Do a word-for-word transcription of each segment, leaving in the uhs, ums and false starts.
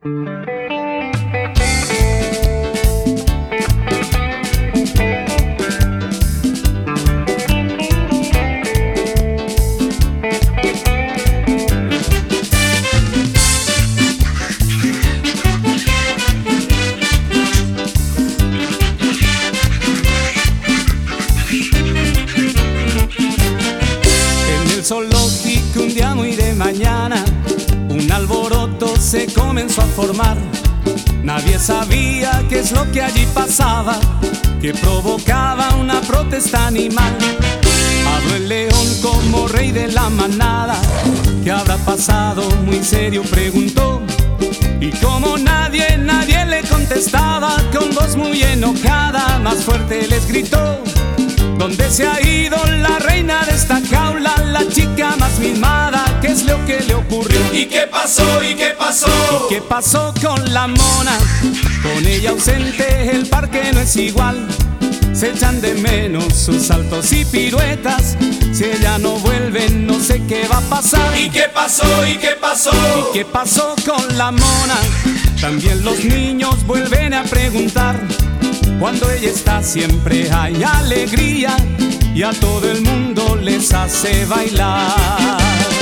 Zoológico un día muy de mañana, un alboroto se comenzó a formar. Nadie sabía qué es lo que allí pasaba, que provocaba una protesta animal. Habló el león como rey de la manada. ¿Qué habrá pasado? Muy serio preguntó. Y como nadie, nadie le contestaba, con voz muy enojada, más fuerte les gritó: ¿dónde se ha ido la reina de esta jaula, la chica más mimada? ¿Qué es lo que le ocurrió? ¿Y qué pasó? ¿Y qué pasó? ¿Y qué pasó con la mona? Con ella ausente el parque no es igual. Se echan de menos sus saltos y piruetas. Si ella no vuelve, no sé qué va a pasar. ¿Y qué pasó? ¿Y qué pasó? ¿Y qué pasó con la mona? También los niños vuelven a preguntar. Cuando ella está siempre hay alegría y a todo el mundo les hace bailar.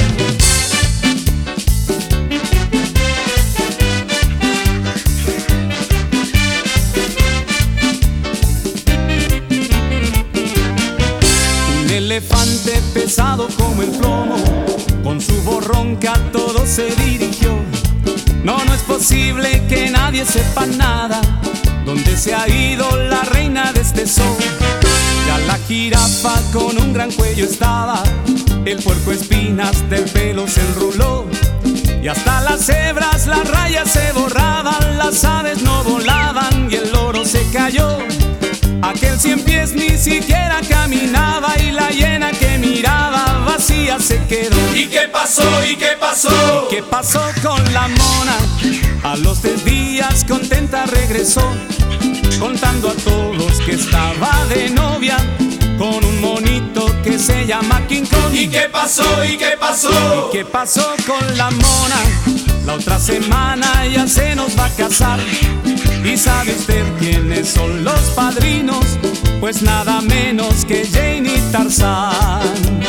Un elefante pesado como el plomo, con su voz ronca a todos se dirigió. No, no es posible que nadie sepa nada. ¿Dónde se ha ido la reina de este zoo? Ya la jirafa con un gran cuello estaba, el puerco espinas del pelo se enruló, y hasta las cebras las rayas se borraban, las aves no volaban y el loro se cayó. Aquel cien pies ni siquiera caminaba y la hiena que miraba vacía se quedó. ¿Y qué pasó? ¿Y qué pasó? ¿Y qué pasó con la mona? A los tres días contenta regresó, contando a todos que estaba de novia con un monito que se llama King Kong. ¿Y qué pasó? ¿Y qué pasó? ¿Y qué pasó con la mona? La otra semana ya se nos va a casar. ¿Y sabe usted quiénes son los padrinos? Pues nada menos que Jane y Tarzán.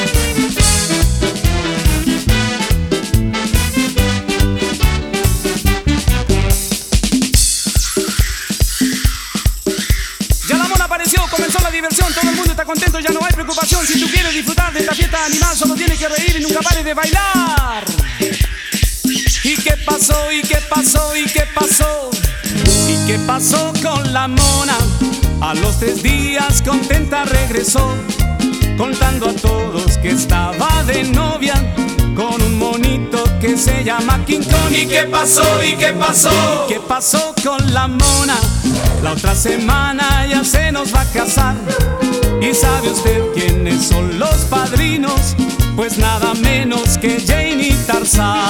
Comenzó la diversión, todo el mundo está contento, ya no hay preocupación. Si tú quieres disfrutar de esta fiesta animal, solo tienes que reír y nunca pares de bailar. ¿Y qué pasó? ¿Y qué pasó? ¿Y qué pasó? ¿Y qué pasó con la mona? A los tres días contenta regresó, contando a todos que estaba de novia con un monito que se llama King Kong. ¿Y qué pasó? ¿Y qué pasó? ¿Qué pasó con la mona? La otra semana ya se nos va a casar. ¿Y sabe usted quiénes son los padrinos? Pues nada menos que Jane y Tarzán.